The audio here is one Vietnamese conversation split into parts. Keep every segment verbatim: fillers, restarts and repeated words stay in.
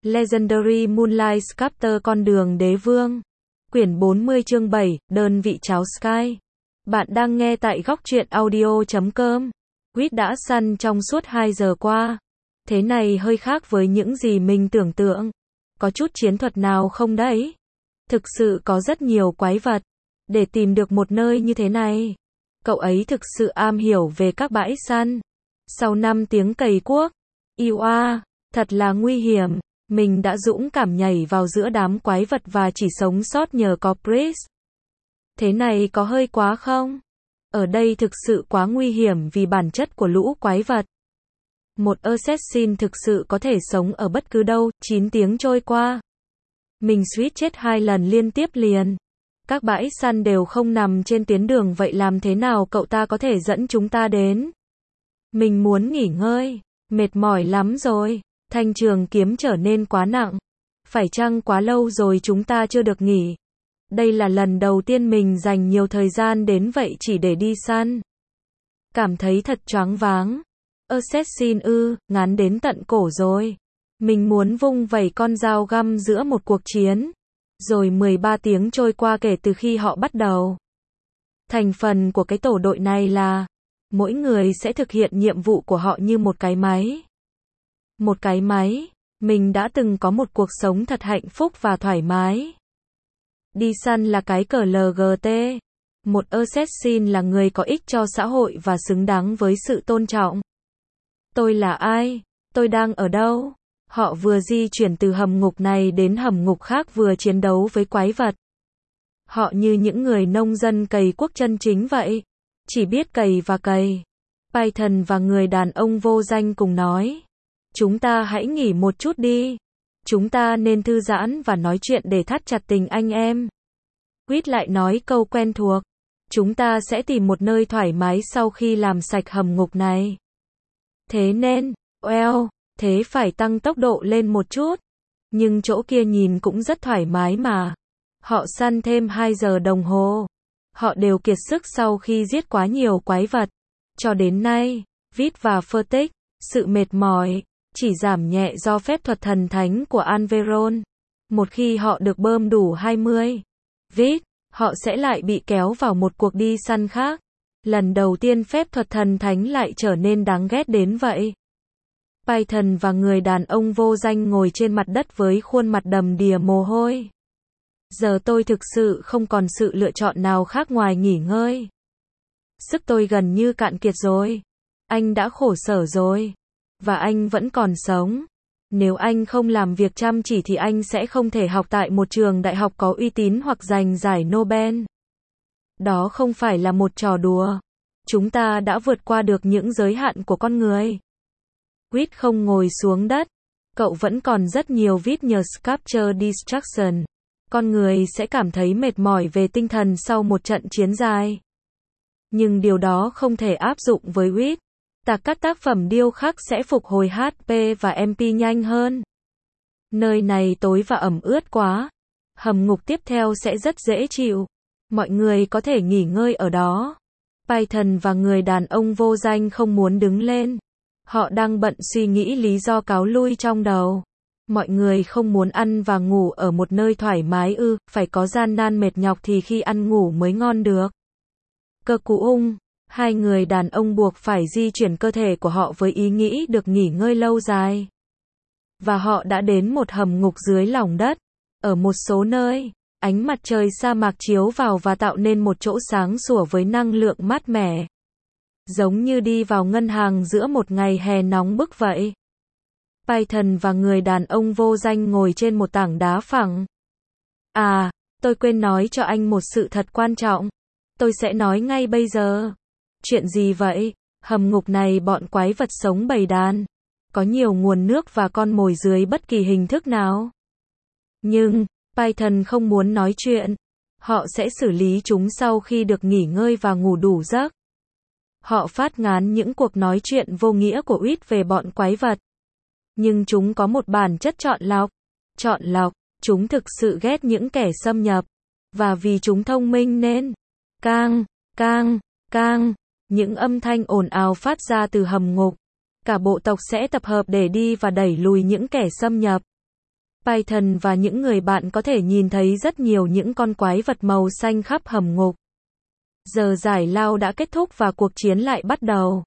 Legendary Moonlight Sculptor Con đường đế vương. Quyển bốn mươi chương bảy, đơn vị cháo Sky. Bạn đang nghe tại góc truyện audio chấm com. Quýt đã săn trong suốt hai giờ qua. Thế này hơi khác với những gì mình tưởng tượng. Có chút chiến thuật nào không đấy? Thực sự có rất nhiều quái vật. Để tìm được một nơi như thế này, cậu ấy thực sự am hiểu về các bãi săn. Sau năm tiếng cày cuốc, iu a, thật là nguy hiểm. Mình đã dũng cảm nhảy vào giữa đám quái vật và chỉ sống sót nhờ có Chris. Thế này có hơi quá không? Ở đây thực sự quá nguy hiểm vì bản chất của lũ quái vật. Một assassin thực sự có thể sống ở bất cứ đâu. Chín tiếng trôi qua, mình suýt chết hai lần liên tiếp liền. Các bãi săn đều không nằm trên tuyến đường, vậy làm thế nào cậu ta có thể dẫn chúng ta đến? Mình muốn nghỉ ngơi, mệt mỏi lắm rồi. Thanh trường kiếm trở nên quá nặng. Phải chăng quá lâu rồi chúng ta chưa được nghỉ? Đây là lần đầu tiên mình dành nhiều thời gian đến vậy chỉ để đi săn. Cảm thấy thật choáng váng. Assassin ư, ngán đến tận cổ rồi. Mình muốn vung vẩy con dao găm giữa một cuộc chiến. Rồi mười ba tiếng trôi qua kể từ khi họ bắt đầu. Thành phần của cái tổ đội này là mỗi người sẽ thực hiện nhiệm vụ của họ như một cái máy. Một cái máy. Mình đã từng có một cuộc sống thật hạnh phúc và thoải mái. Đi săn là cái cờ lờ giê tê. Một assassin là người có ích cho xã hội và xứng đáng với sự tôn trọng. Tôi là ai? Tôi đang ở đâu? Họ vừa di chuyển từ hầm ngục này đến hầm ngục khác, vừa chiến đấu với quái vật. Họ như những người nông dân cày cuốc chân chính vậy. Chỉ biết cày và cày. Python và người đàn ông vô danh cùng nói. Chúng ta hãy nghỉ một chút đi. Chúng ta nên thư giãn và nói chuyện để thắt chặt tình anh em. Quýt lại nói câu quen thuộc. Chúng ta sẽ tìm một nơi thoải mái sau khi làm sạch hầm ngục này. Thế nên, well, thế phải tăng tốc độ lên một chút. Nhưng chỗ kia nhìn cũng rất thoải mái mà. Họ săn thêm hai giờ đồng hồ. Họ đều kiệt sức sau khi giết quá nhiều quái vật. Cho đến nay, Vít và Furtick, sự mệt mỏi chỉ giảm nhẹ do phép thuật thần thánh của Alveron. Một khi họ được bơm đủ hai mươi Vít, họ sẽ lại bị kéo vào một cuộc đi săn khác. Lần đầu tiên phép thuật thần thánh lại trở nên đáng ghét đến vậy. Python và người đàn ông vô danh ngồi trên mặt đất với khuôn mặt đầm đìa mồ hôi. Giờ tôi thực sự không còn sự lựa chọn nào khác ngoài nghỉ ngơi. Sức tôi gần như cạn kiệt rồi. Anh đã khổ sở rồi. Và anh vẫn còn sống. Nếu anh không làm việc chăm chỉ thì anh sẽ không thể học tại một trường đại học có uy tín hoặc giành giải Nobel. Đó không phải là một trò đùa. Chúng ta đã vượt qua được những giới hạn của con người. Quýt không ngồi xuống đất. Cậu vẫn còn rất nhiều vít nhờ Sculpture Distraction. Con người sẽ cảm thấy mệt mỏi về tinh thần sau một trận chiến dài. Nhưng điều đó không thể áp dụng với Quýt. Tạc các tác phẩm điêu khắc sẽ phục hồi hát pê và em pê nhanh hơn. Nơi này tối và ẩm ướt quá. Hầm ngục tiếp theo sẽ rất dễ chịu. Mọi người có thể nghỉ ngơi ở đó. Python và người đàn ông vô danh không muốn đứng lên. Họ đang bận suy nghĩ lý do cáo lui trong đầu. Mọi người không muốn ăn và ngủ ở một nơi thoải mái ư, phải có gian nan mệt nhọc thì khi ăn ngủ mới ngon được. Cơ cú ung, hai người đàn ông buộc phải di chuyển cơ thể của họ với ý nghĩ được nghỉ ngơi lâu dài. Và họ đã đến một hầm ngục dưới lòng đất. Ở một số nơi, ánh mặt trời sa mạc chiếu vào và tạo nên một chỗ sáng sủa với năng lượng mát mẻ. Giống như đi vào ngân hàng giữa một ngày hè nóng bức vậy. Python và người đàn ông vô danh ngồi trên một tảng đá phẳng. À, tôi quên nói cho anh một sự thật quan trọng. Tôi sẽ nói ngay bây giờ. Chuyện gì vậy? Hầm ngục này bọn quái vật sống bầy đàn. Có nhiều nguồn nước và con mồi dưới bất kỳ hình thức nào. Nhưng, Python không muốn nói chuyện. Họ sẽ xử lý chúng sau khi được nghỉ ngơi và ngủ đủ giấc. Họ phát ngán những cuộc nói chuyện vô nghĩa của Quýt về bọn quái vật. Nhưng chúng có một bản chất chọn lọc. Chọn lọc, chúng thực sự ghét những kẻ xâm nhập. Và vì chúng thông minh nên, cang, cang, cang, những âm thanh ồn ào phát ra từ hầm ngục. Cả bộ tộc sẽ tập hợp để đi và đẩy lùi những kẻ xâm nhập. Python và những người bạn có thể nhìn thấy rất nhiều những con quái vật màu xanh khắp hầm ngục. Giờ giải lao đã kết thúc và cuộc chiến lại bắt đầu.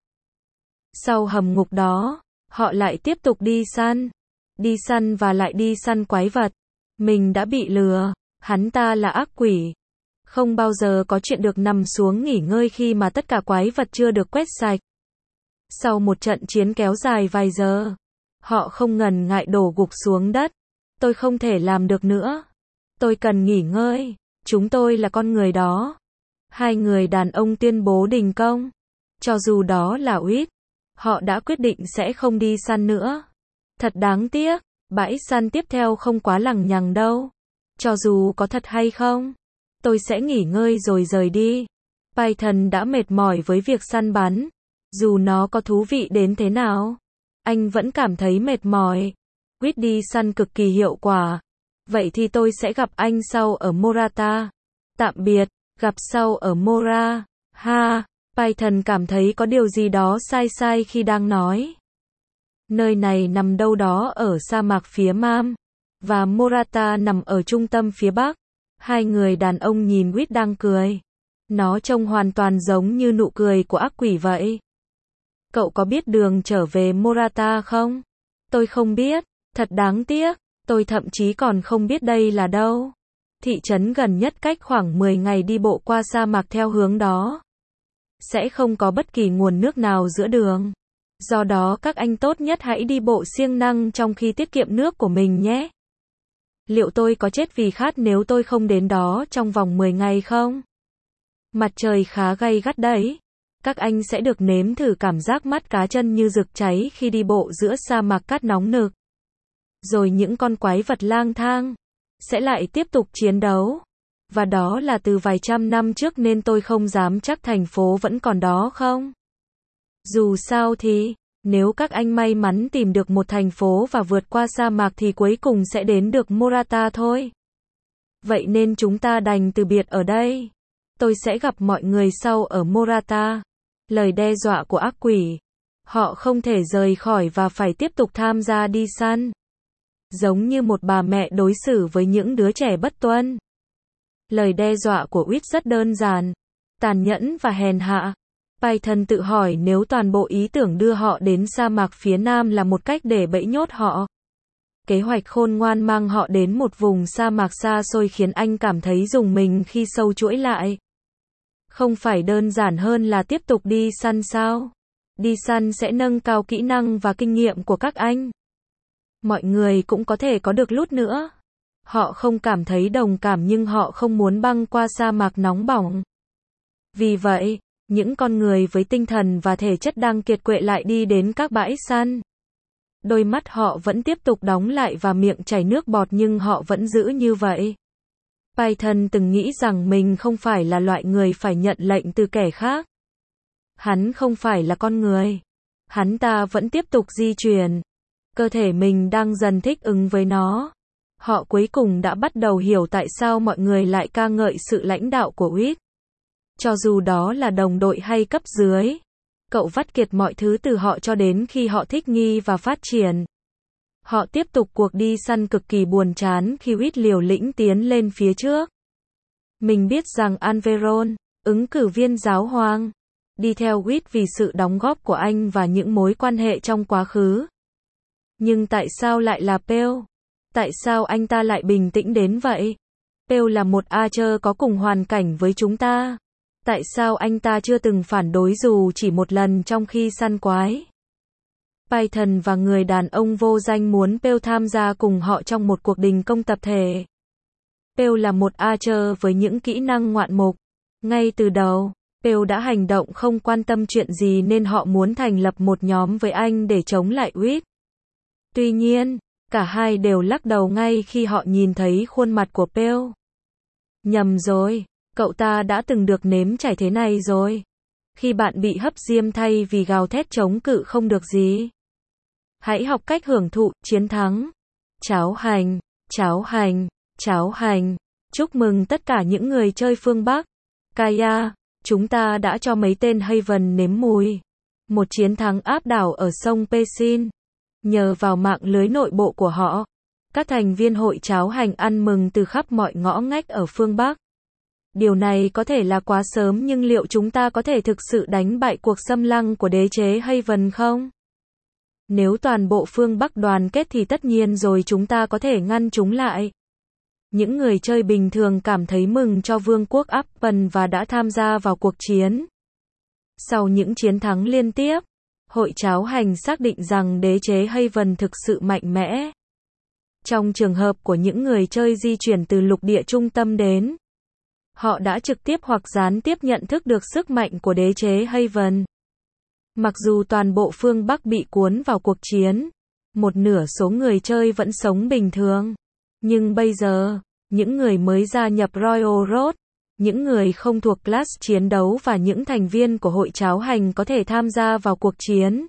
Sau hầm ngục đó, họ lại tiếp tục đi săn. Đi săn và lại đi săn quái vật. Mình đã bị lừa, hắn ta là ác quỷ. Không bao giờ có chuyện được nằm xuống nghỉ ngơi khi mà tất cả quái vật chưa được quét sạch. Sau một trận chiến kéo dài vài giờ, họ không ngần ngại đổ gục xuống đất. Tôi không thể làm được nữa. Tôi cần nghỉ ngơi. Chúng tôi là con người đó. Hai người đàn ông tuyên bố đình công. Cho dù đó là Whit, họ đã quyết định sẽ không đi săn nữa. Thật đáng tiếc, bãi săn tiếp theo không quá lằng nhằng đâu. Cho dù có thật hay không, tôi sẽ nghỉ ngơi rồi rời đi. Python đã mệt mỏi với việc săn bắn. Dù nó có thú vị đến thế nào, anh vẫn cảm thấy mệt mỏi. Whit đi săn cực kỳ hiệu quả. Vậy thì tôi sẽ gặp anh sau ở Morata. Tạm biệt, gặp sau ở Mora. Ha, Python cảm thấy có điều gì đó sai sai khi đang nói. Nơi này nằm đâu đó ở sa mạc phía Nam, và Morata nằm ở trung tâm phía Bắc. Hai người đàn ông nhìn Whit đang cười. Nó trông hoàn toàn giống như nụ cười của ác quỷ vậy. Cậu có biết đường trở về Morata không? Tôi không biết. Thật đáng tiếc. Tôi thậm chí còn không biết đây là đâu. Thị trấn gần nhất cách khoảng mười ngày đi bộ qua sa mạc theo hướng đó. Sẽ không có bất kỳ nguồn nước nào giữa đường. Do đó các anh tốt nhất hãy đi bộ siêng năng trong khi tiết kiệm nước của mình nhé. Liệu tôi có chết vì khát nếu tôi không đến đó trong vòng mười ngày không? Mặt trời khá gay gắt đấy. Các anh sẽ được nếm thử cảm giác mắt cá chân như rực cháy khi đi bộ giữa sa mạc cát nóng nực. Rồi những con quái vật lang thang sẽ lại tiếp tục chiến đấu. Và đó là từ vài trăm năm trước nên tôi không dám chắc thành phố vẫn còn đó không. Dù sao thì, nếu các anh may mắn tìm được một thành phố và vượt qua sa mạc thì cuối cùng sẽ đến được Morata thôi. Vậy nên chúng ta đành từ biệt ở đây. Tôi sẽ gặp mọi người sau ở Morata. Lời đe dọa của ác quỷ. Họ không thể rời khỏi và phải tiếp tục tham gia đi săn. Giống như một bà mẹ đối xử với những đứa trẻ bất tuân. Lời đe dọa của Whit rất đơn giản, tàn nhẫn và hèn hạ. Python tự hỏi nếu toàn bộ ý tưởng đưa họ đến sa mạc phía Nam là một cách để bẫy nhốt họ. Kế hoạch khôn ngoan mang họ đến một vùng sa mạc xa xôi khiến anh cảm thấy rùng mình khi sâu chuỗi lại. Không phải đơn giản hơn là tiếp tục đi săn sao? Đi săn sẽ nâng cao kỹ năng và kinh nghiệm của các anh. Mọi người cũng có thể có được lút nữa. Họ không cảm thấy đồng cảm nhưng họ không muốn băng qua sa mạc nóng bỏng. Vì vậy, những con người với tinh thần và thể chất đang kiệt quệ lại đi đến các bãi săn. Đôi mắt họ vẫn tiếp tục đóng lại và miệng chảy nước bọt nhưng họ vẫn giữ như vậy. Python từng nghĩ rằng mình không phải là loại người phải nhận lệnh từ kẻ khác. Hắn không phải là con người. Hắn ta vẫn tiếp tục di chuyển. Cơ thể mình đang dần thích ứng với nó. Họ cuối cùng đã bắt đầu hiểu tại sao mọi người lại ca ngợi sự lãnh đạo của Whit. Cho dù đó là đồng đội hay cấp dưới. Cậu vắt kiệt mọi thứ từ họ cho đến khi họ thích nghi và phát triển. Họ tiếp tục cuộc đi săn cực kỳ buồn chán khi Whit liều lĩnh tiến lên phía trước. Mình biết rằng Alveron, ứng cử viên giáo hoàng, đi theo Whit vì sự đóng góp của anh và những mối quan hệ trong quá khứ. Nhưng tại sao lại là Pale? Tại sao anh ta lại bình tĩnh đến vậy? Pale là một Archer có cùng hoàn cảnh với chúng ta. Tại sao anh ta chưa từng phản đối dù chỉ một lần trong khi săn quái? Python và người đàn ông vô danh muốn Pale tham gia cùng họ trong một cuộc đình công tập thể. Pale là một Archer với những kỹ năng ngoạn mục. Ngay từ đầu, Pale đã hành động không quan tâm chuyện gì nên họ muốn thành lập một nhóm với anh để chống lại Whit. Tuy nhiên, cả hai đều lắc đầu ngay khi họ nhìn thấy khuôn mặt của Pale. Nhầm rồi, cậu ta đã từng được nếm trải thế này rồi. Khi bạn bị hấp diêm thay vì gào thét chống cự không được gì. Hãy học cách hưởng thụ chiến thắng. Cháo hành, cháo hành, cháo hành. Chúc mừng tất cả những người chơi phương Bắc. Kaya, chúng ta đã cho mấy tên Haven nếm mùi. Một chiến thắng áp đảo ở sông Pesin. Nhờ vào mạng lưới nội bộ của họ, Các thành viên hội cháo hành ăn mừng từ khắp mọi ngõ ngách ở phương Bắc. Điều này có thể là quá sớm nhưng liệu chúng ta có thể thực sự đánh bại cuộc xâm lăng của đế chế Haven không? Nếu toàn bộ phương Bắc đoàn kết thì tất nhiên rồi chúng ta có thể ngăn chúng lại. Những người chơi bình thường cảm thấy mừng cho vương quốc Appen và đã tham gia vào cuộc chiến. Sau những chiến thắng liên tiếp, hội cháo hành xác định rằng đế chế Haven thực sự mạnh mẽ. Trong trường hợp của những người chơi di chuyển từ lục địa trung tâm đến, họ đã trực tiếp hoặc gián tiếp nhận thức được sức mạnh của đế chế Haven. Mặc dù toàn bộ phương Bắc bị cuốn vào cuộc chiến, một nửa số người chơi vẫn sống bình thường. Nhưng bây giờ, những người mới gia nhập Royal Road, những người không thuộc class chiến đấu và những thành viên của hội cháo hành có thể tham gia vào cuộc chiến.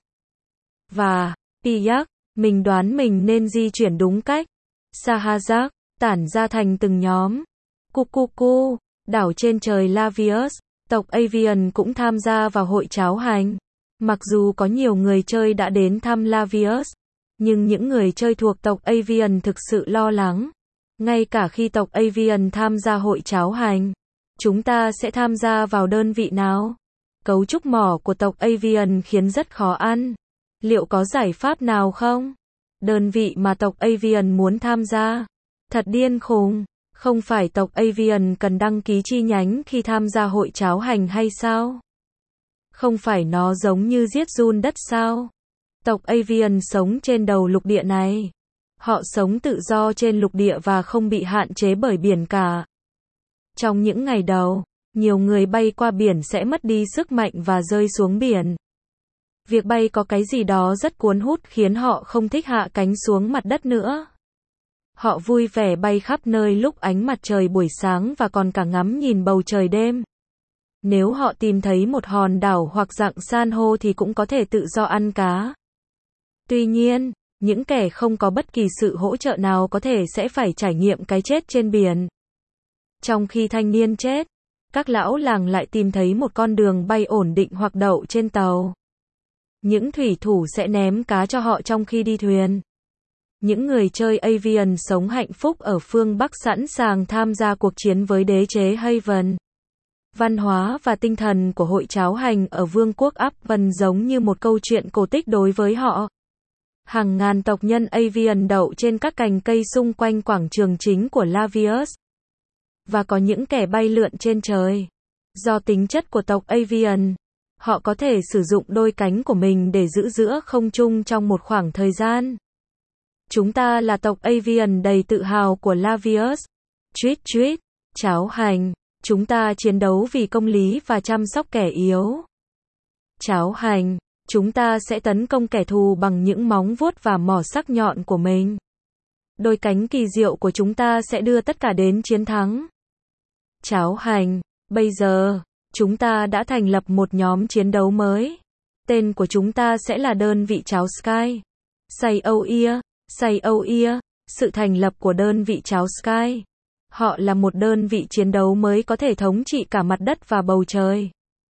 Và, Piyak, mình đoán mình nên di chuyển đúng cách. Sahazak, tản ra thành từng nhóm. Kukuku, đảo trên trời Lavius, tộc Avian cũng tham gia vào hội cháo hành. Mặc dù có nhiều người chơi đã đến thăm Lavius, nhưng những người chơi thuộc tộc Avian thực sự lo lắng. Ngay cả khi tộc Avian tham gia hội cháo hành, chúng ta sẽ tham gia vào đơn vị nào? Cấu trúc mỏ của tộc Avian khiến rất khó ăn. Liệu có giải pháp nào không? Đơn vị mà tộc Avian muốn tham gia. Thật điên khùng. Không phải tộc Avian cần đăng ký chi nhánh khi tham gia hội cháo hành hay sao? Không phải nó giống như giết giun đất sao? Tộc Avian sống trên đầu lục địa này. Họ sống tự do trên lục địa và không bị hạn chế bởi biển cả. Trong những ngày đầu, nhiều người bay qua biển sẽ mất đi sức mạnh và rơi xuống biển. Việc bay có cái gì đó rất cuốn hút khiến họ không thích hạ cánh xuống mặt đất nữa. Họ vui vẻ bay khắp nơi lúc ánh mặt trời buổi sáng và còn cả ngắm nhìn bầu trời đêm. Nếu họ tìm thấy một hòn đảo hoặc dạng san hô thì cũng có thể tự do ăn cá. Tuy nhiên, những kẻ không có bất kỳ sự hỗ trợ nào có thể sẽ phải trải nghiệm cái chết trên biển. Trong khi thanh niên chết, các lão làng lại tìm thấy một con đường bay ổn định hoặc đậu trên tàu. Những thủy thủ sẽ ném cá cho họ trong khi đi thuyền. Những người chơi Avian sống hạnh phúc ở phương Bắc sẵn sàng tham gia cuộc chiến với đế chế Haven. Văn hóa và tinh thần của hội cháo hành ở vương quốc Appen giống như một câu chuyện cổ tích đối với họ. Hàng ngàn tộc nhân Avian đậu trên các cành cây xung quanh quảng trường chính của Lavius. Và có những kẻ bay lượn trên trời. Do tính chất của tộc Avian, họ có thể sử dụng đôi cánh của mình để giữ giữa không trung trong một khoảng thời gian. Chúng ta là tộc Avian đầy tự hào của Lavius. Tweet tweet, cháo hành, chúng ta chiến đấu vì công lý và chăm sóc kẻ yếu. Cháo hành, chúng ta sẽ tấn công kẻ thù bằng những móng vuốt và mỏ sắc nhọn của mình. Đôi cánh kỳ diệu của chúng ta sẽ đưa tất cả đến chiến thắng. Cháo hành, bây giờ, chúng ta đã thành lập một nhóm chiến đấu mới. Tên của chúng ta sẽ là đơn vị cháo Sky. Say oh yeah, say oh yeah, sự thành lập của đơn vị cháo Sky. Họ là một đơn vị chiến đấu mới có thể thống trị cả mặt đất và bầu trời.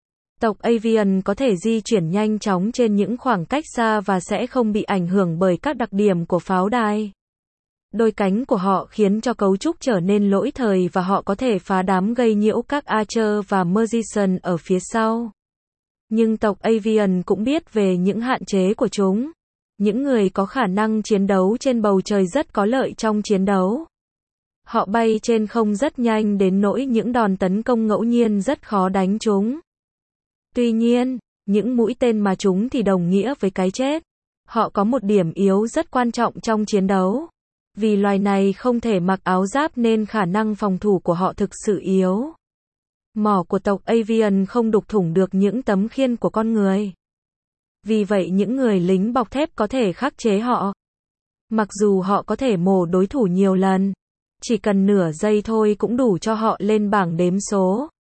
Tộc Avian có thể di chuyển nhanh chóng trên những khoảng cách xa và sẽ không bị ảnh hưởng bởi các đặc điểm của pháo đài. Đôi cánh của họ khiến cho cấu trúc trở nên lỗi thời và họ có thể phá đám gây nhiễu các Archer và Magician ở phía sau. Nhưng tộc Avian cũng biết về những hạn chế của chúng. Những người có khả năng chiến đấu trên bầu trời rất có lợi trong chiến đấu. Họ bay trên không rất nhanh đến nỗi những đòn tấn công ngẫu nhiên rất khó đánh chúng. Tuy nhiên, những mũi tên mà chúng thì đồng nghĩa với cái chết. Họ có một điểm yếu rất quan trọng trong chiến đấu. Vì loài này không thể mặc áo giáp nên khả năng phòng thủ của họ thực sự yếu. Mỏ của tộc Avian không đục thủng được những tấm khiên của con người. Vì vậy những người lính bọc thép có thể khắc chế họ. Mặc dù họ có thể mổ đối thủ nhiều lần, chỉ cần nửa giây thôi cũng đủ cho họ lên bảng đếm số.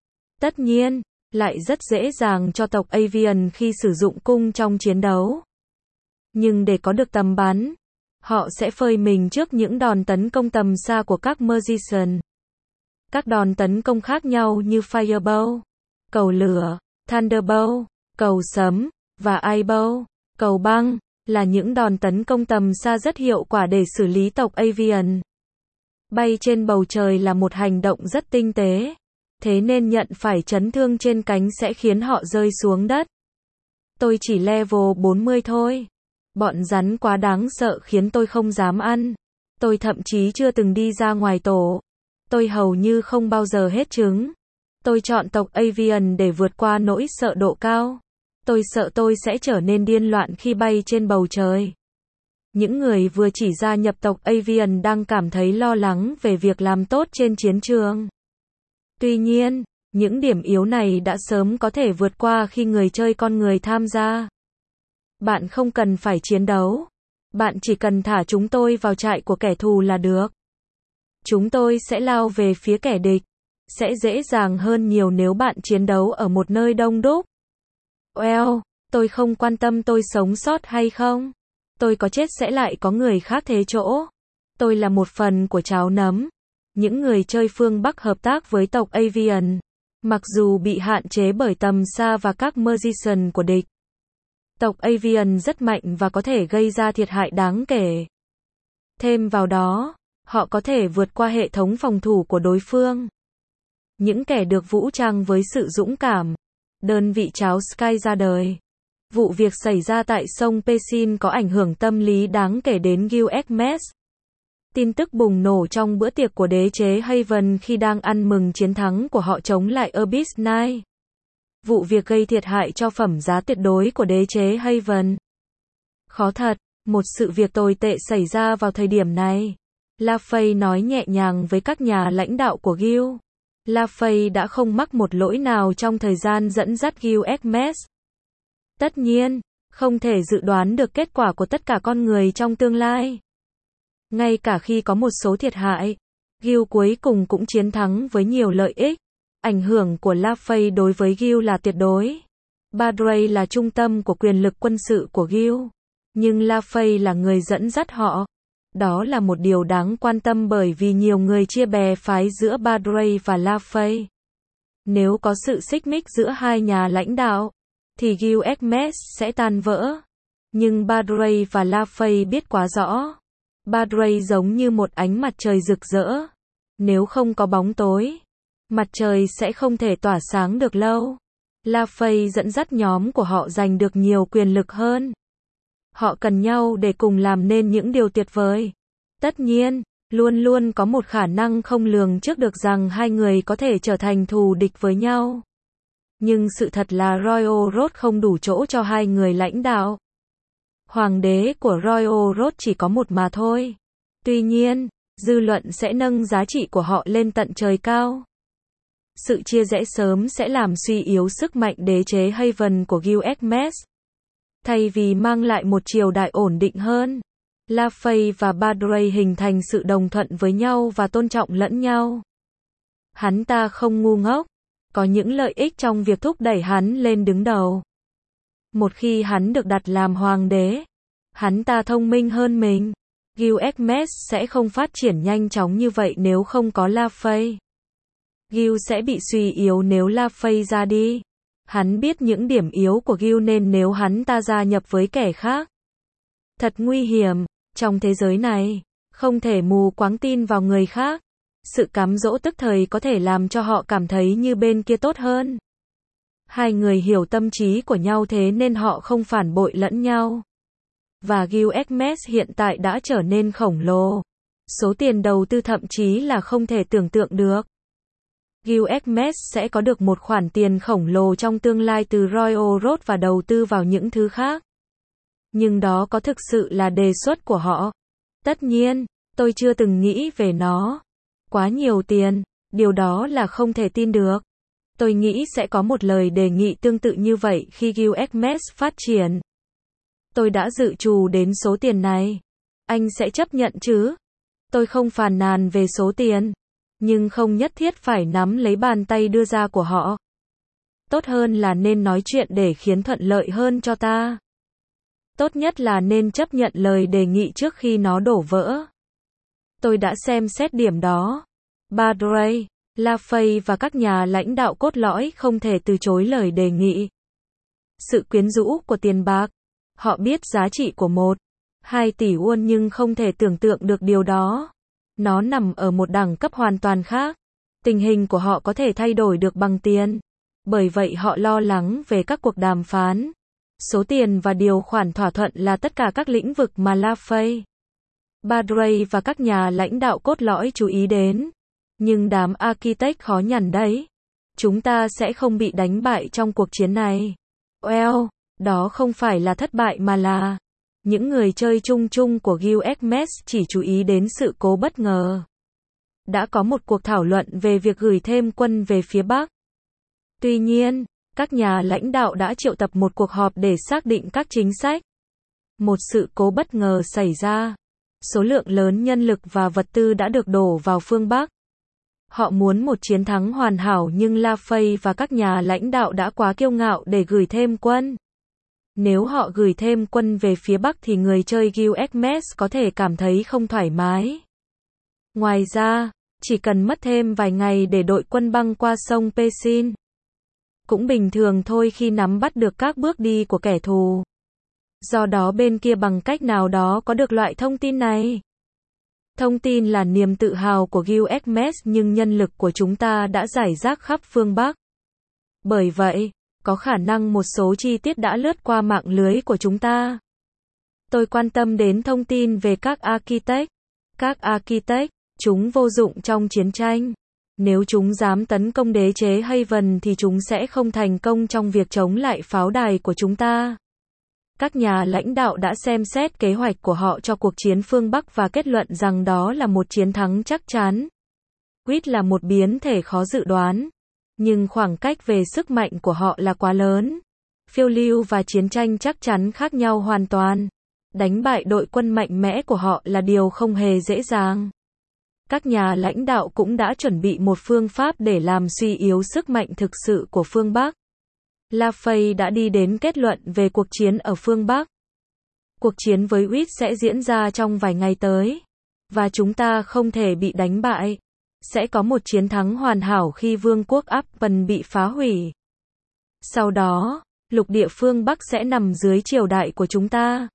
Tất nhiên, lại rất dễ dàng cho tộc Avian khi sử dụng cung trong chiến đấu. Nhưng để có được tầm bắn, họ sẽ phơi mình trước những đòn tấn công tầm xa của các Magician. Các đòn tấn công khác nhau như Firebow, cầu lửa, Thunderbolt, cầu sấm, và Icebow, cầu băng, là những đòn tấn công tầm xa rất hiệu quả để xử lý tộc Avian. Bay trên bầu trời là một hành động rất tinh tế, thế nên nhận phải chấn thương trên cánh sẽ khiến họ rơi xuống đất. Tôi chỉ level bốn mươi thôi. Bọn rắn quá đáng sợ khiến tôi không dám ăn. Tôi thậm chí chưa từng đi ra ngoài tổ. Tôi hầu như không bao giờ hết trứng. Tôi chọn tộc Avian để vượt qua nỗi sợ độ cao. Tôi sợ tôi sẽ trở nên điên loạn khi bay trên bầu trời. Những người vừa chỉ gia nhập tộc Avian đang cảm thấy lo lắng về việc làm tốt trên chiến trường. Tuy nhiên, những điểm yếu này đã sớm có thể vượt qua khi người chơi con người tham gia. Bạn không cần phải chiến đấu. Bạn chỉ cần thả chúng tôi vào trại của kẻ thù là được. Chúng tôi sẽ lao về phía kẻ địch. Sẽ dễ dàng hơn nhiều nếu bạn chiến đấu ở một nơi đông đúc. Well, tôi không quan tâm tôi sống sót hay không. Tôi có chết sẽ lại có người khác thế chỗ. Tôi là một phần của cháo nấm. Những người chơi phương Bắc hợp tác với tộc Avian. Mặc dù bị hạn chế bởi tầm xa và các magician của địch. Tộc Avian rất mạnh và có thể gây ra thiệt hại đáng kể. Thêm vào đó, họ có thể vượt qua hệ thống phòng thủ của đối phương. Những kẻ được vũ trang với sự dũng cảm. Đơn vị cháo Sky ra đời. Vụ việc xảy ra tại sông Pesin có ảnh hưởng tâm lý đáng kể đến Gilgamesh. Tin tức bùng nổ trong bữa tiệc của đế chế Haven khi đang ăn mừng chiến thắng của họ chống lại Abyss Knight. Vụ việc gây thiệt hại cho phẩm giá tuyệt đối của đế chế Haven. Khó thật, một sự việc tồi tệ xảy ra vào thời điểm này. LaFay nói nhẹ nhàng với các nhà lãnh đạo của Guild. LaFay đã không mắc một lỗi nào trong thời gian dẫn dắt Gilgamesh. Tất nhiên, không thể dự đoán được kết quả của tất cả con người trong tương lai. Ngay cả khi có một số thiệt hại, Guild cuối cùng cũng chiến thắng với nhiều lợi ích. Ảnh hưởng của LaFay đối với Guild là tuyệt đối. Badray là trung tâm của quyền lực quân sự của Guild. Nhưng LaFay là người dẫn dắt họ. Đó là một điều đáng quan tâm bởi vì nhiều người chia bè phái giữa Badray và LaFay. Nếu có sự xích mích giữa hai nhà lãnh đạo, thì Gilgamesh sẽ tan vỡ. Nhưng Badray và LaFay biết quá rõ. Badray giống như một ánh mặt trời rực rỡ. Nếu không có bóng tối, mặt trời sẽ không thể tỏa sáng được lâu. LaFay dẫn dắt nhóm của họ giành được nhiều quyền lực hơn. Họ cần nhau để cùng làm nên những điều tuyệt vời. Tất nhiên, luôn luôn có một khả năng không lường trước được rằng hai người có thể trở thành thù địch với nhau. Nhưng sự thật là Royal Road không đủ chỗ cho hai người lãnh đạo. Hoàng đế của Royal Road chỉ có một mà thôi. Tuy nhiên, dư luận sẽ nâng giá trị của họ lên tận trời cao. Sự chia rẽ sớm sẽ làm suy yếu sức mạnh đế chế Haven của Gilgamesh. Thay vì mang lại một triều đại ổn định hơn, LaFay và Badray hình thành sự đồng thuận với nhau và tôn trọng lẫn nhau. Hắn ta không ngu ngốc, có những lợi ích trong việc thúc đẩy hắn lên đứng đầu. Một khi hắn được đặt làm hoàng đế, hắn ta thông minh hơn mình. Gilgamesh sẽ không phát triển nhanh chóng như vậy nếu không có LaFay. Gil sẽ bị suy yếu nếu LaFay ra đi. Hắn biết những điểm yếu của Gil nên nếu hắn ta gia nhập với kẻ khác. Thật nguy hiểm, trong thế giới này, không thể mù quáng tin vào người khác. Sự cám dỗ tức thời có thể làm cho họ cảm thấy như bên kia tốt hơn. Hai người hiểu tâm trí của nhau thế nên họ không phản bội lẫn nhau. Và Gilgamesh hiện tại đã trở nên khổng lồ. Số tiền đầu tư thậm chí là không thể tưởng tượng được. Gilgamesh sẽ có được một khoản tiền khổng lồ trong tương lai từ Royal Road và đầu tư vào những thứ khác. Nhưng đó có thực sự là đề xuất của họ? Tất nhiên, tôi chưa từng nghĩ về nó. Quá nhiều tiền, điều đó là không thể tin được. Tôi nghĩ sẽ có một lời đề nghị tương tự như vậy khi Gilgamesh phát triển. Tôi đã dự trù đến số tiền này. Anh sẽ chấp nhận chứ? Tôi không phàn nàn về số tiền, nhưng không nhất thiết phải nắm lấy bàn tay đưa ra của họ. Tốt hơn là nên nói chuyện để khiến thuận lợi hơn cho ta. Tốt nhất là nên chấp nhận lời đề nghị trước khi nó đổ vỡ. Tôi đã xem xét điểm đó. Badray, LaFay và các nhà lãnh đạo cốt lõi không thể từ chối lời đề nghị. Sự quyến rũ của tiền bạc. Họ biết giá trị của một, hai tỷ won nhưng không thể tưởng tượng được điều đó. Nó nằm ở một đẳng cấp hoàn toàn khác. Tình hình của họ có thể thay đổi được bằng tiền. Bởi vậy họ lo lắng về các cuộc đàm phán. Số tiền và điều khoản thỏa thuận là tất cả các lĩnh vực mà LaFay, Badray và các nhà lãnh đạo cốt lõi chú ý đến. Nhưng đám architect khó nhằn đấy. Chúng ta sẽ không bị đánh bại trong cuộc chiến này. Well, đó không phải là thất bại mà là những người chơi chung chung của u ét em e ét chỉ chú ý đến sự cố bất ngờ. Đã có một cuộc thảo luận về việc gửi thêm quân về phía Bắc. Tuy nhiên, các nhà lãnh đạo đã triệu tập một cuộc họp để xác định các chính sách. Một sự cố bất ngờ xảy ra. Số lượng lớn nhân lực và vật tư đã được đổ vào phương Bắc. Họ muốn một chiến thắng hoàn hảo nhưng LaFay và các nhà lãnh đạo đã quá kiêu ngạo để gửi thêm quân. Nếu họ gửi thêm quân về phía Bắc thì người chơi u ét em e ét có thể cảm thấy không thoải mái. Ngoài ra, chỉ cần mất thêm vài ngày để đội quân băng qua sông Pecin. Cũng bình thường thôi khi nắm bắt được các bước đi của kẻ thù. Do đó bên kia bằng cách nào đó có được loại thông tin này. Thông tin là niềm tự hào của u ét em e ét nhưng nhân lực của chúng ta đã rải rác khắp phương Bắc. Bởi vậy, có khả năng một số chi tiết đã lướt qua mạng lưới của chúng ta. Tôi quan tâm đến thông tin về các architect. Các architect, chúng vô dụng trong chiến tranh. Nếu chúng dám tấn công đế chế Haven thì chúng sẽ không thành công trong việc chống lại pháo đài của chúng ta. Các nhà lãnh đạo đã xem xét kế hoạch của họ cho cuộc chiến phương Bắc và kết luận rằng đó là một chiến thắng chắc chắn. Quýt là một biến thể khó dự đoán. Nhưng khoảng cách về sức mạnh của họ là quá lớn. Phiêu lưu và chiến tranh chắc chắn khác nhau hoàn toàn. Đánh bại đội quân mạnh mẽ của họ là điều không hề dễ dàng. Các nhà lãnh đạo cũng đã chuẩn bị một phương pháp để làm suy yếu sức mạnh thực sự của phương Bắc. LaFay đã đi đến kết luận về cuộc chiến ở phương Bắc. Cuộc chiến với Quýt sẽ diễn ra trong vài ngày tới. Và chúng ta không thể bị đánh bại. Sẽ có một chiến thắng hoàn hảo khi vương quốc Appen bị phá hủy. Sau đó, lục địa phương Bắc sẽ nằm dưới triều đại của chúng ta.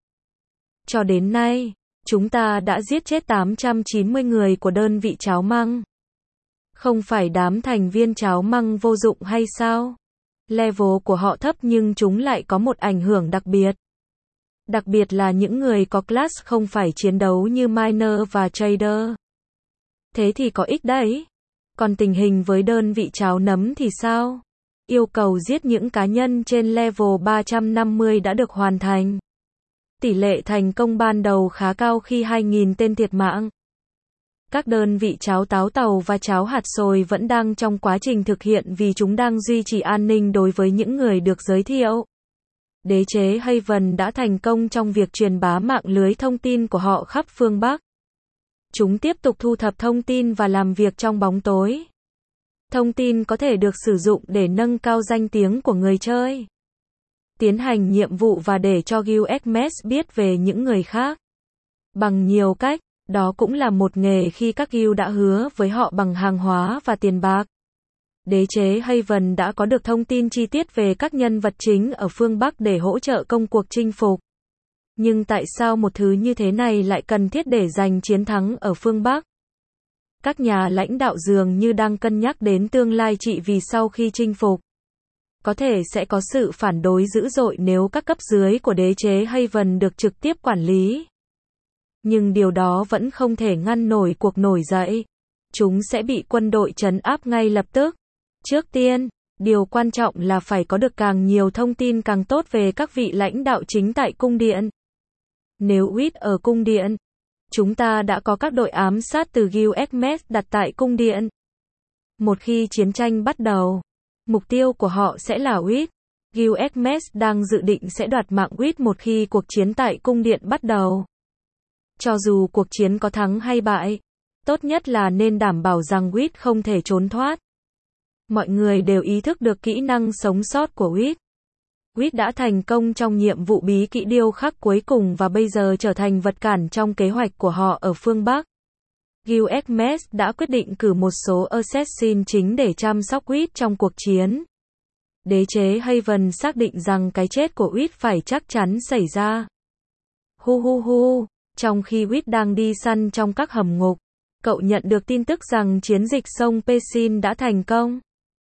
Cho đến nay, chúng ta đã giết chết tám trăm chín mươi người của đơn vị cháo măng. Không phải đám thành viên cháo măng vô dụng hay sao? Level của họ thấp nhưng chúng lại có một ảnh hưởng đặc biệt. Đặc biệt là những người có class không phải chiến đấu như miner và trader. Thế thì có ích đấy. Còn tình hình với đơn vị cháo nấm thì sao? Yêu cầu giết những cá nhân trên level ba trăm năm mươi đã được hoàn thành. Tỷ lệ thành công ban đầu khá cao khi hai nghìn tên thiệt mạng. Các đơn vị cháo táo tàu và cháo hạt sồi vẫn đang trong quá trình thực hiện vì chúng đang duy trì an ninh đối với những người được giới thiệu. Đế chế Haven đã thành công trong việc truyền bá mạng lưới thông tin của họ khắp phương Bắc. Chúng tiếp tục thu thập thông tin và làm việc trong bóng tối. Thông tin có thể được sử dụng để nâng cao danh tiếng của người chơi. Tiến hành nhiệm vụ và để cho u ét em e ét biết về những người khác. Bằng nhiều cách, đó cũng là một nghề khi các guild đã hứa với họ bằng hàng hóa và tiền bạc. Đế chế Haven đã có được thông tin chi tiết về các nhân vật chính ở phương Bắc để hỗ trợ công cuộc chinh phục. Nhưng tại sao một thứ như thế này lại cần thiết để giành chiến thắng ở phương Bắc? Các nhà lãnh đạo dường như đang cân nhắc đến tương lai trị vì sau khi chinh phục. Có thể sẽ có sự phản đối dữ dội nếu các cấp dưới của đế chế Haven được trực tiếp quản lý. Nhưng điều đó vẫn không thể ngăn nổi cuộc nổi dậy. Chúng sẽ bị quân đội trấn áp ngay lập tức. Trước tiên, điều quan trọng là phải có được càng nhiều thông tin càng tốt về các vị lãnh đạo chính tại cung điện. Nếu Quýt ở cung điện, chúng ta đã có các đội ám sát từ u ét em e ét đặt tại cung điện. Một khi chiến tranh bắt đầu, mục tiêu của họ sẽ là Quýt. u ét em e ét đang dự định sẽ đoạt mạng Quýt một khi cuộc chiến tại cung điện bắt đầu. Cho dù cuộc chiến có thắng hay bại, tốt nhất là nên đảm bảo rằng Quýt không thể trốn thoát. Mọi người đều ý thức được kỹ năng sống sót của Quýt. Quýt đã thành công trong nhiệm vụ bí kỹ điêu khắc cuối cùng và bây giờ trở thành vật cản trong kế hoạch của họ ở phương Bắc. u ét em e ét đã quyết định cử một số assassin chính để chăm sóc Quýt trong cuộc chiến. đế chế Haven xác định rằng cái chết của Whit phải chắc chắn xảy ra. Hu hu hu, trong khi Whit đang đi săn trong các hầm ngục, cậu nhận được tin tức rằng chiến dịch sông Pessin đã thành công.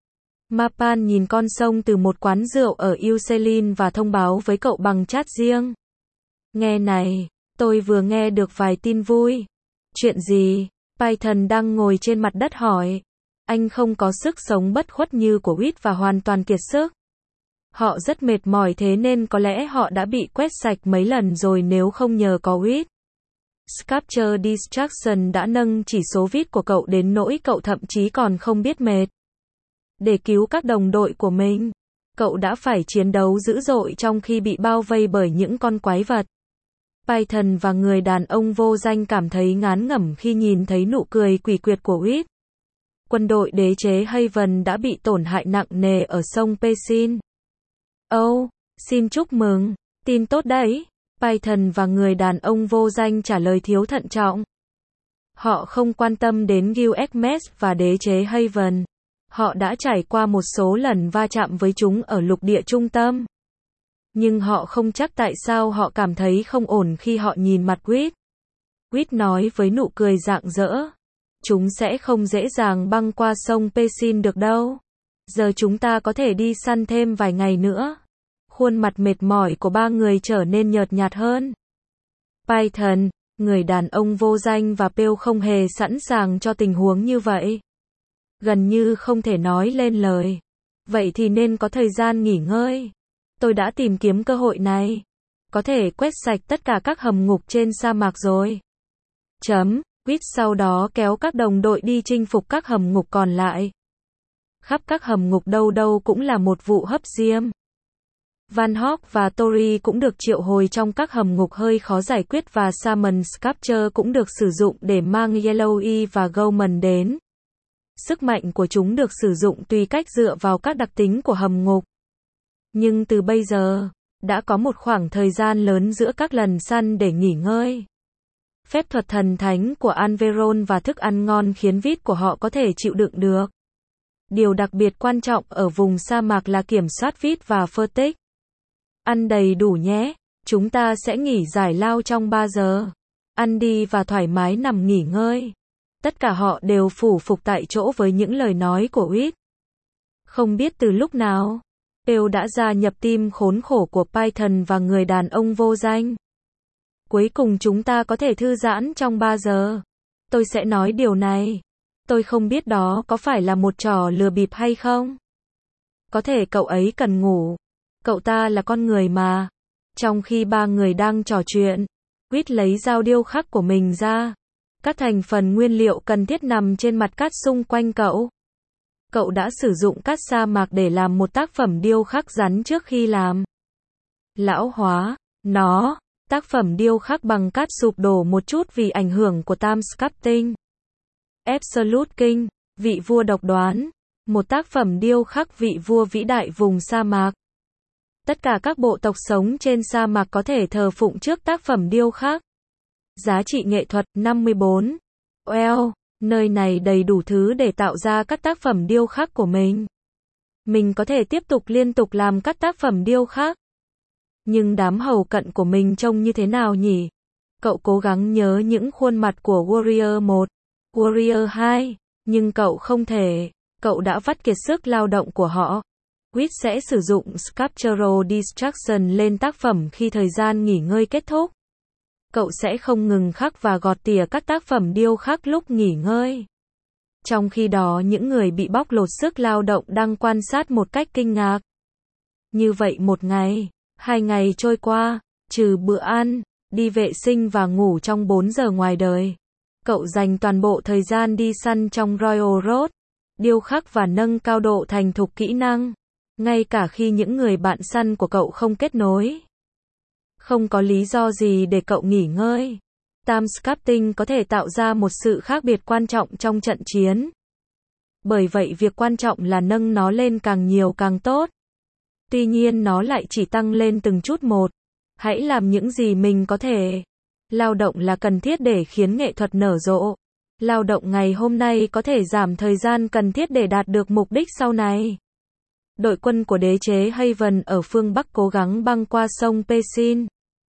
Mapan nhìn con sông từ một quán rượu ở Uselin và thông báo với cậu bằng chat riêng. Nghe này, tôi vừa nghe được vài tin vui. Chuyện gì? Python đang ngồi trên mặt đất hỏi. Anh không có sức sống bất khuất như của Whit và hoàn toàn kiệt sức. Họ rất mệt mỏi thế nên có lẽ họ đã bị quét sạch mấy lần rồi nếu không nhờ có Whit. Sculpture Distraction đã nâng chỉ số vít của cậu đến nỗi cậu thậm chí còn không biết mệt. Để cứu các đồng đội của mình, cậu đã phải chiến đấu dữ dội trong khi bị bao vây bởi những con quái vật. Python và người đàn ông vô danh cảm thấy ngán ngẩm khi nhìn thấy nụ cười quỷ quyệt của Whit. Quân đội đế chế Haven đã bị tổn hại nặng nề ở sông Pessin. Oh, xin chúc mừng, tin tốt đấy. Python và người đàn ông vô danh trả lời thiếu thận trọng. Họ không quan tâm đến Gilgamesh và đế chế Haven. Họ đã trải qua một số lần va chạm với chúng ở lục địa trung tâm. Nhưng họ không chắc tại sao họ cảm thấy không ổn khi họ nhìn mặt Whit. Whit nói với nụ cười rạng rỡ. Chúng sẽ không dễ dàng băng qua sông Pessin được đâu. Giờ chúng ta có thể đi săn thêm vài ngày nữa. Khuôn mặt mệt mỏi của ba người trở nên nhợt nhạt hơn. Python, người đàn ông vô danh và Pew không hề sẵn sàng cho tình huống như vậy. Gần như không thể nói lên lời. Vậy thì nên có thời gian nghỉ ngơi. Tôi đã tìm kiếm cơ hội này. Có thể quét sạch tất cả các hầm ngục trên sa mạc rồi. Chấm. Whit sau đó kéo các đồng đội đi chinh phục các hầm ngục còn lại. Khắp các hầm ngục đâu đâu cũng là một vụ hấp diêm. Van Hawk và Tori cũng được triệu hồi trong các hầm ngục hơi khó giải quyết và Summon Sculpture cũng được sử dụng để mang Yellowy và Goldman đến. Sức mạnh của chúng được sử dụng tùy cách dựa vào các đặc tính của hầm ngục. Nhưng từ bây giờ, đã có một khoảng thời gian lớn giữa các lần săn để nghỉ ngơi. Phép thuật thần thánh của Anveron và thức ăn ngon khiến vít của họ có thể chịu đựng được. Điều đặc biệt quan trọng ở vùng sa mạc là kiểm soát vít và Furtick. Ăn đầy đủ nhé, chúng ta sẽ nghỉ giải lao trong ba giờ. Ăn đi và thoải mái nằm nghỉ ngơi. Tất cả họ đều phủ phục tại chỗ với những lời nói của Whit. Không biết từ lúc nào, Pew đã gia nhập team khốn khổ của Python và người đàn ông vô danh. Cuối cùng chúng ta có thể thư giãn trong ba giờ. Tôi sẽ nói điều này. Tôi không biết đó có phải là một trò lừa bịp hay không. Có thể cậu ấy cần ngủ. Cậu ta là con người mà. Trong khi ba người đang trò chuyện, Whit lấy dao điêu khắc của mình ra. Các thành phần nguyên liệu cần thiết nằm trên mặt cát xung quanh cậu. Cậu đã sử dụng cát sa mạc để làm một tác phẩm điêu khắc rắn trước khi làm. Lão hóa nó. Tác phẩm điêu khắc bằng cát sụp đổ một chút vì ảnh hưởng của Time Sculpting. Absolute King, vị vua độc đoán. Một tác phẩm điêu khắc vị vua vĩ đại vùng sa mạc. Tất cả các bộ tộc sống trên sa mạc có thể thờ phụng trước tác phẩm điêu khắc. Giá trị nghệ thuật năm mươi bốn. Well, nơi này đầy đủ thứ để tạo ra các tác phẩm điêu khắc của mình. Mình có thể tiếp tục liên tục làm các tác phẩm điêu khắc. Nhưng đám hầu cận của mình trông như thế nào nhỉ? Cậu cố gắng nhớ những khuôn mặt của Warrior một, Warrior hai, nhưng cậu không thể. Cậu đã vắt kiệt sức lao động của họ. Whit sẽ sử dụng Sculptural Distraction lên tác phẩm khi thời gian nghỉ ngơi kết thúc. Cậu sẽ không ngừng khắc và gọt tỉa các tác phẩm điêu khắc lúc nghỉ ngơi. Trong khi đó những người bị bóc lột sức lao động đang quan sát một cách kinh ngạc. Như vậy một ngày, hai ngày trôi qua, trừ bữa ăn, đi vệ sinh và ngủ trong bốn giờ ngoài đời. Cậu dành toàn bộ thời gian đi săn trong Royal Road, điêu khắc và nâng cao độ thành thục kỹ năng. Ngay cả khi những người bạn săn của cậu không kết nối. Không có lý do gì để cậu nghỉ ngơi. Time Sculpting có thể tạo ra một sự khác biệt quan trọng trong trận chiến. Bởi vậy việc quan trọng là nâng nó lên càng nhiều càng tốt. Tuy nhiên nó lại chỉ tăng lên từng chút một. Hãy làm những gì mình có thể. Lao động là cần thiết để khiến nghệ thuật nở rộ. Lao động ngày hôm nay có thể giảm thời gian cần thiết để đạt được mục đích sau này. đội quân của đế chế Haven ở phương Bắc cố gắng băng qua sông Pecin.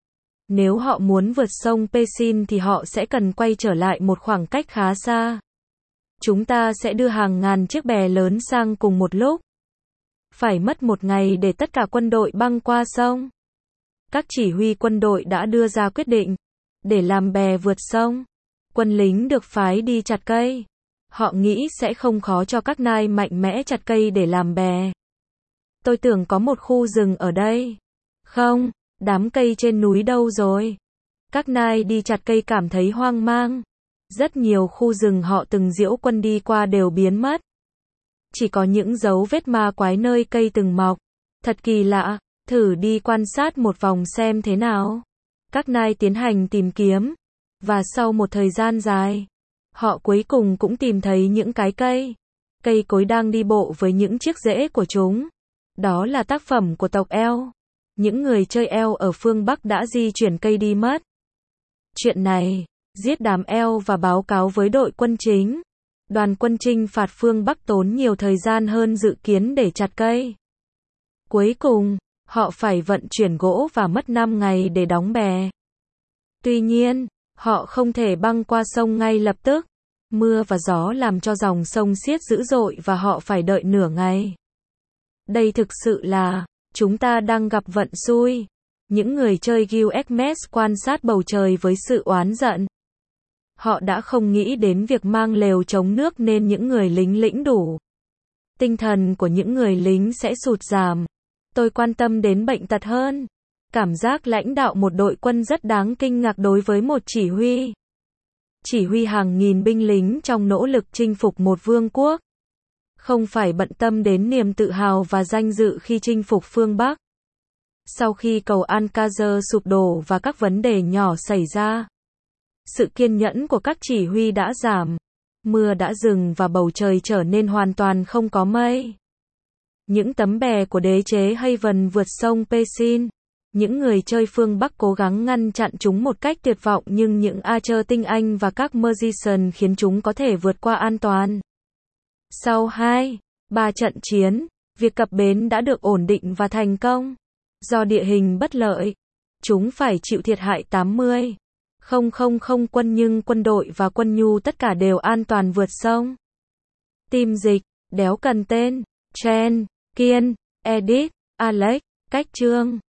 Nếu họ muốn vượt sông Pecin thì họ sẽ cần quay trở lại một khoảng cách khá xa. Chúng ta sẽ đưa hàng ngàn chiếc bè lớn sang cùng một lúc. Phải mất một ngày để tất cả quân đội băng qua sông. Các chỉ huy quân đội đã đưa ra quyết định. Để làm bè vượt sông, quân lính được phái đi chặt cây. Họ nghĩ sẽ không khó cho các nai mạnh mẽ chặt cây để làm bè. Tôi tưởng có một khu rừng ở đây. Không, đám cây trên núi đâu rồi? Các nai đi chặt cây cảm thấy hoang mang. Rất nhiều khu rừng họ từng diễu quân đi qua đều biến mất. Chỉ có những dấu vết ma quái nơi cây từng mọc. Thật kỳ lạ, thử đi quan sát một vòng xem thế nào. Các nai tiến hành tìm kiếm. Và sau một thời gian dài, họ cuối cùng cũng tìm thấy những cái cây. Cây cối đang đi bộ với những chiếc rễ của chúng. Đó là tác phẩm của tộc Eo. Những người chơi Eo ở phương Bắc đã di chuyển cây đi mất. Chuyện này, giết đám Eo và báo cáo với đội quân chính. Đoàn quân chinh phạt phương Bắc tốn nhiều thời gian hơn dự kiến để chặt cây. Cuối cùng, họ phải vận chuyển gỗ và mất năm ngày để đóng bè. Tuy nhiên, họ không thể băng qua sông ngay lập tức. Mưa và gió làm cho dòng sông xiết dữ dội và họ phải đợi nửa ngày. Đây thực sự là, chúng ta đang gặp vận xui. Những người chơi Gilgamesh quan sát bầu trời với sự oán giận. Họ đã không nghĩ đến việc mang lều chống nước nên những người lính lĩnh đủ. Tinh thần của những người lính sẽ sụt giảm. Tôi quan tâm đến bệnh tật hơn. Cảm giác lãnh đạo một đội quân rất đáng kinh ngạc đối với một chỉ huy. Chỉ huy hàng nghìn binh lính trong nỗ lực chinh phục một vương quốc. Không phải bận tâm đến niềm tự hào và danh dự khi chinh phục phương Bắc. Sau khi cầu Alcazar sụp đổ và các vấn đề nhỏ xảy ra, sự kiên nhẫn của các chỉ huy đã giảm. Mưa đã dừng và bầu trời trở nên hoàn toàn không có mây. Những tấm bè của đế chế Haven vượt sông Pecin. Những người chơi phương Bắc cố gắng ngăn chặn chúng một cách tuyệt vọng nhưng những Archer tinh anh và các Magician khiến chúng có thể vượt qua an toàn. Sau hai, ba trận chiến, việc cập bến đã được ổn định và thành công. Do địa hình bất lợi, chúng phải chịu thiệt hại tám mươi nghìn quân nhưng quân đội và quân nhu tất cả đều an toàn vượt sông. Team dịch, đéo cần tên, Chen, Kiên, Edith, Alex, cách chương.